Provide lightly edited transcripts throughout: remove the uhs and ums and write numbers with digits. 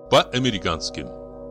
по-американски.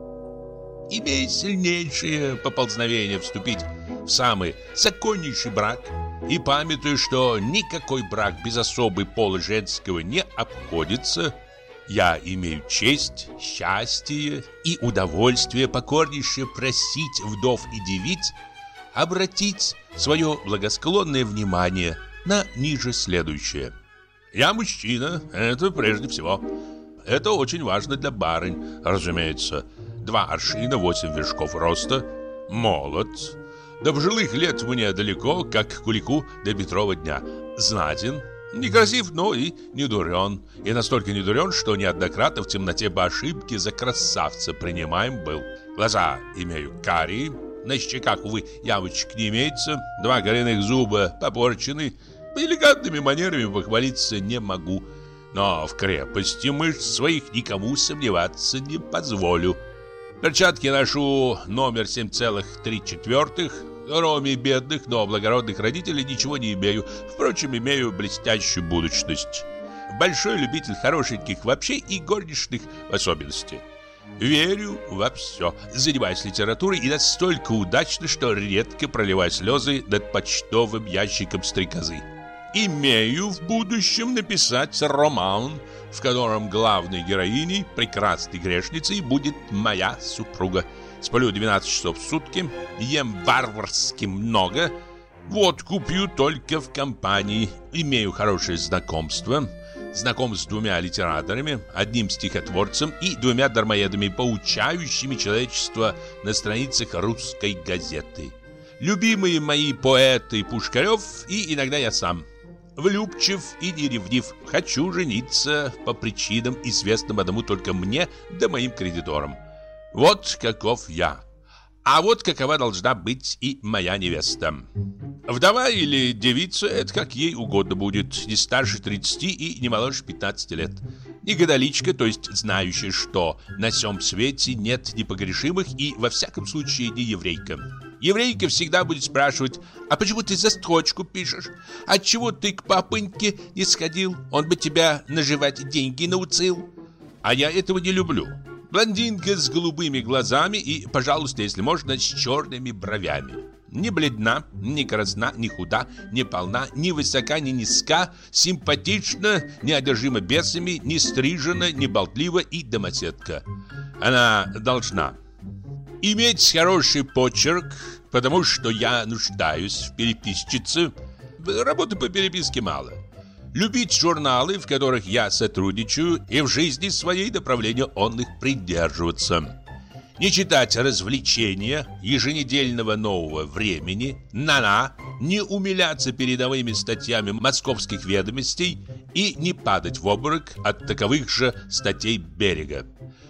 Имея сильнейшее поползновение вступить в самый законнейший брак и памятуя, что никакой брак без особой пола женского не обходится, я имею честь, счастье и удовольствие покорнейше просить вдов и девиц обратить свое благосклонное внимание на ниже следующее. Я мужчина, это прежде всего. Это очень важно для барынь, разумеется. 2 аршина 8 вершков роста, молод. До пожилых лет мне далеко, как кулику до Петрова дня. Знатен, некрасив, но и не дурен. И настолько не дурен, что неоднократно в темноте по ошибке за красавца принимаем был. Глаза имею карие, на щеках, увы, ямочек не имеется, 2 коренных зуба попорчены. Элегантными манерами похвалиться не могу, но в крепости мышц своих никому сомневаться не позволю. Перчатки ношу номер 7,3. Кроме бедных, но благородных родителей ничего не имею. Впрочем, имею блестящую будущность. Большой любитель хорошеньких вообще и горничных в особенности. Верю во все. Занимаюсь литературой и настолько удачно, что редко проливаю слезы над почтовым ящиком стрекозы. Имею в будущем написать роман, в котором главной героиней, прекрасной грешницей, будет моя супруга. Сплю 12 часов в сутки, ем варварски много, водку пью только в компании, имею хорошее знакомство, знаком с 2 литераторами, 1 стихотворцем и 2 дармоедами, поучающими человечество на страницах русской газеты. Любимые мои поэты Пушкарев и иногда я сам. Влюбчив и неревнив, хочу жениться по причинам, известным одному только мне да моим кредиторам. Вот каков я. А вот какова должна быть и моя невеста. Вдова или девица, это как ей угодно будет, не старше 30 и не моложе 15 лет. Не католичка, то есть знающая, что на сём свете нет непогрешимых и во всяком случае не еврейка. Еврейка всегда будет спрашивать: а почему ты за строчку пишешь? Отчего ты к папоньке не сходил? Он бы тебя наживать деньги научил. А я этого не люблю. Блондинка с голубыми глазами и, пожалуйста, если можно, с черными бровями. Не бледна, не красна, не худа, не полна, ни высока, ни низка, симпатична, не одержима бесами, не стрижена, не болтлива и домоседка. Она должна иметь хороший почерк, потому что я нуждаюсь в переписчице. Работы по переписке мало. Любить журналы, в которых я сотрудничаю, и в жизни своей направления он их придерживаться. Не читать развлечения еженедельного нового времени, не умиляться передовыми статьями московских ведомостей и не падать в обморок от таковых же статей Берега.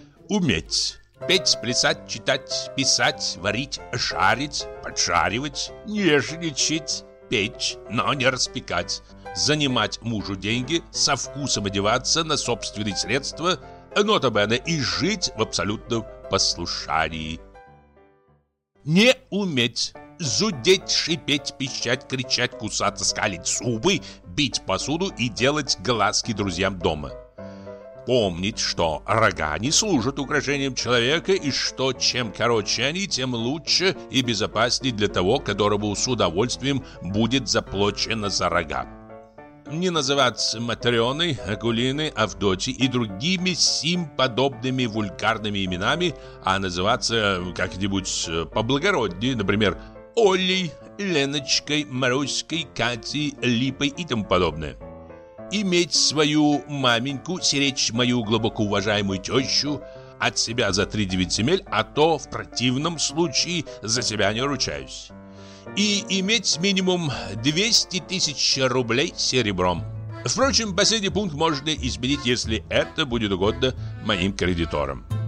Уметь петь, плясать, читать, писать, варить, жарить, поджаривать, нежничать, печь, но не распекать, занимать мужу деньги, со вкусом одеваться на собственные средства, нota bene, и жить в абсолютном послушании. Не уметь зудеть, шипеть, пищать, кричать, кусаться, скалить зубы, бить посуду и делать глазки друзьям дома. Помнить, что рога не служат украшением человека и что чем короче они, тем лучше и безопаснее для того, которому с удовольствием будет заплачено за рога. Не называться Матрёной, Акулиной, Авдотьей и другими сим подобными вульгарными именами, а называться как-нибудь поблагороднее, например, Олей, Леночкой, Маруськой, Катей, Липой и тому подобное. Иметь свою маменьку, стеречь мою глубоко уважаемую тещу, от себя за 3-9 земель, а то в противном случае за себя не ручаюсь. И иметь минимум 200 тысяч рублей серебром. Впрочем, последний пункт можно изменить, если это будет угодно моим кредиторам.